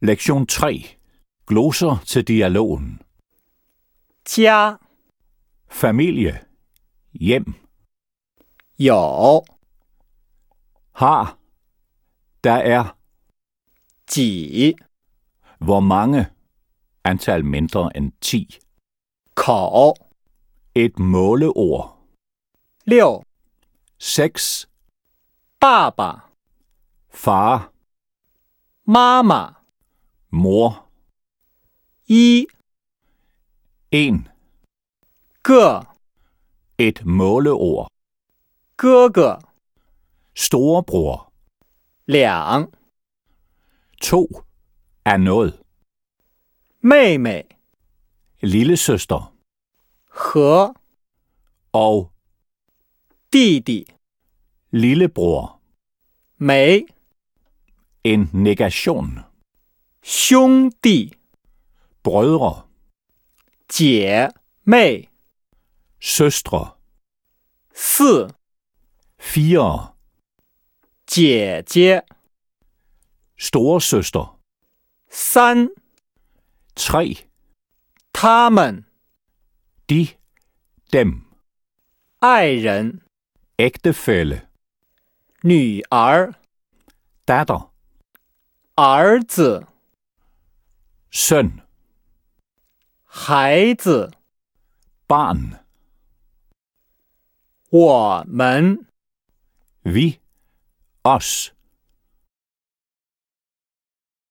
Lektion 3. Gloser til dialogen. 家 Familie. Hjem. 有 Har. Der er. 几 Hvor mange. Antal mindre end 10. 口 Et måleord. 6 6. 爸爸 Far. 妈妈 Mor. 1 1. 个 Et måleord. 哥哥 Storebror. 2 2. Er noget. 妹妹 Lillesøster. 和 Og 弟弟 lillebror. 没 En negation. 兄弟 Brødre. 姐妹 Søstre. 4 4. 姐姐 Storesøster. 3 3. 他们 De. Dem. 爱人 Ægtefælle. 女儿 Datter. 儿子 Søn. 孩子 Barn. 我们 Vi. Os.